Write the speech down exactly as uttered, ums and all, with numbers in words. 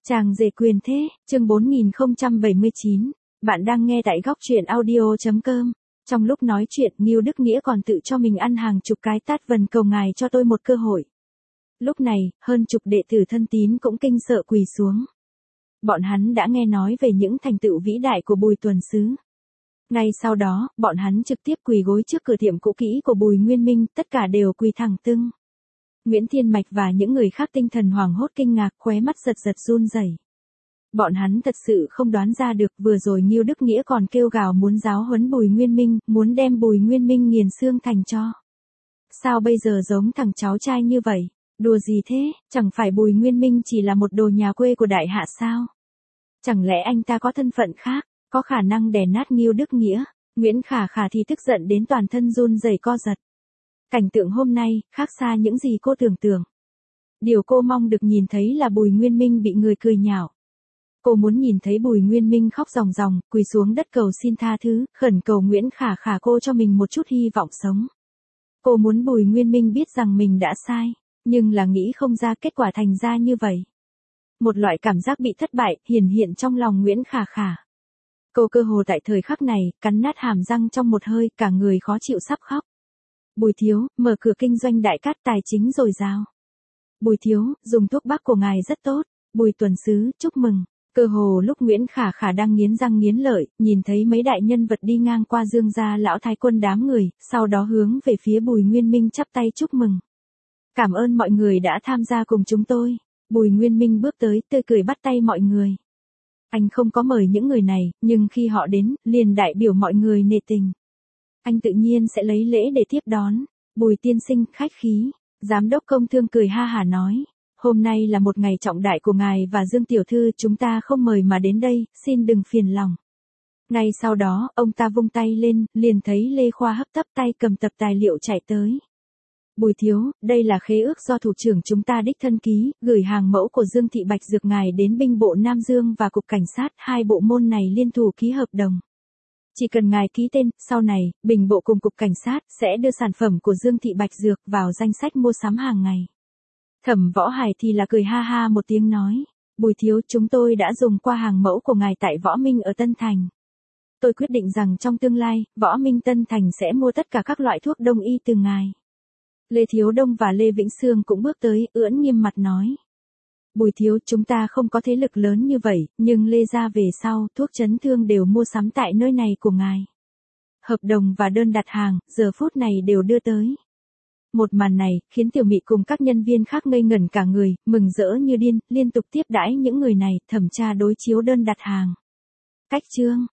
Chàng rể quyền thế, chương bốn nghìn không trăm bảy mươi chín. Bạn đang nghe tại góc truyện audio chấm com. Trong lúc nói chuyện, Ngưu Đức Nghĩa còn tự cho mình ăn hàng chục cái tát vần cầu ngài cho tôi một cơ hội. Lúc này, hơn chục đệ tử thân tín cũng kinh sợ quỳ xuống. Bọn hắn đã nghe nói về những thành tựu vĩ đại của Bùi Tuần Sứ. Ngay sau đó, bọn hắn trực tiếp quỳ gối trước cửa tiệm cũ kỹ của Bùi Nguyên Minh, tất cả đều quỳ thẳng tưng. Nguyễn Thiên Mạch và những người khác tinh thần hoảng hốt kinh ngạc, khóe mắt giật giật run rẩy. Bọn hắn thật sự không đoán ra được, vừa rồi Ngưu Đức Nghĩa còn kêu gào muốn giáo huấn Bùi Nguyên Minh, muốn đem Bùi Nguyên Minh nghiền xương thành tro. Sao bây giờ giống thằng cháu trai như vậy? Đùa gì thế, chẳng phải Bùi Nguyên Minh chỉ là một đồ nhà quê của đại hạ sao? Chẳng lẽ anh ta có thân phận khác, có khả năng đè nát Ngưu Đức Nghĩa? Nguyễn Khả Khả thì tức giận đến toàn thân run rẩy co giật. Cảnh tượng hôm nay, khác xa những gì cô tưởng tượng. Điều cô mong được nhìn thấy là Bùi Nguyên Minh bị người cười nhạo. Cô muốn nhìn thấy Bùi Nguyên Minh khóc ròng ròng, quỳ xuống đất cầu xin tha thứ, khẩn cầu Nguyễn Khả Khả cô cho mình một chút hy vọng sống. Cô muốn Bùi Nguyên Minh biết rằng mình đã sai, nhưng là nghĩ không ra kết quả thành ra như vậy. Một loại cảm giác bị thất bại hiển hiện trong lòng Nguyễn Khả Khả. Cô cơ hồ tại thời khắc này, cắn nát hàm răng trong một hơi, cả người khó chịu sắp khóc. Bùi thiếu, mở cửa kinh doanh đại cát tài chính dồi dào. Bùi thiếu, dùng thuốc bắc của ngài rất tốt. Bùi Tuần Sứ, chúc mừng. Cơ hồ lúc Nguyễn Khả Khả đang nghiến răng nghiến lợi, nhìn thấy mấy đại nhân vật đi ngang qua Dương gia lão thái quân đám người, sau đó hướng về phía Bùi Nguyên Minh chắp tay chúc mừng. Cảm ơn mọi người đã tham gia cùng chúng tôi. Bùi Nguyên Minh bước tới, tươi cười bắt tay mọi người. Anh không có mời những người này, nhưng khi họ đến, liền đại biểu mọi người nể tình. Anh tự nhiên sẽ lấy lễ để tiếp đón. Bùi tiên sinh, khách khí. Giám đốc công thương cười ha hả nói. Hôm nay là một ngày trọng đại của ngài và Dương tiểu thư, chúng ta không mời mà đến đây, xin đừng phiền lòng. Ngay sau đó, ông ta vung tay lên, liền thấy Lê Khoa hấp tấp tay cầm tập tài liệu chạy tới. Bùi thiếu, đây là khế ước do thủ trưởng chúng ta đích thân ký, gửi hàng mẫu của Dương Thị Bạch Dược ngài đến binh bộ Nam Dương và cục cảnh sát, hai bộ môn này liên thủ ký hợp đồng. Chỉ cần ngài ký tên, sau này, Bình Bộ cùng Cục Cảnh sát sẽ đưa sản phẩm của Dương Thị Bạch Dược vào danh sách mua sắm hàng ngày. Thẩm Võ Hải thì là cười ha ha một tiếng nói. Bùi thiếu, chúng tôi đã dùng qua hàng mẫu của ngài tại Võ Minh ở Tân Thành. Tôi quyết định rằng trong tương lai, Võ Minh Tân Thành sẽ mua tất cả các loại thuốc đông y từ ngài. Lê Thiếu Đông và Lê Vĩnh Sương cũng bước tới, ưỡn nghiêm mặt nói. Bùi thiếu, chúng ta không có thế lực lớn như vậy, nhưng Lê gia về sau, thuốc chấn thương đều mua sắm tại nơi này của ngài. Hợp đồng và đơn đặt hàng, giờ phút này đều đưa tới. Một màn này, khiến Tiểu Mị cùng các nhân viên khác ngây ngẩn cả người, mừng rỡ như điên, liên tục tiếp đãi những người này, thẩm tra đối chiếu đơn đặt hàng. Cách chương,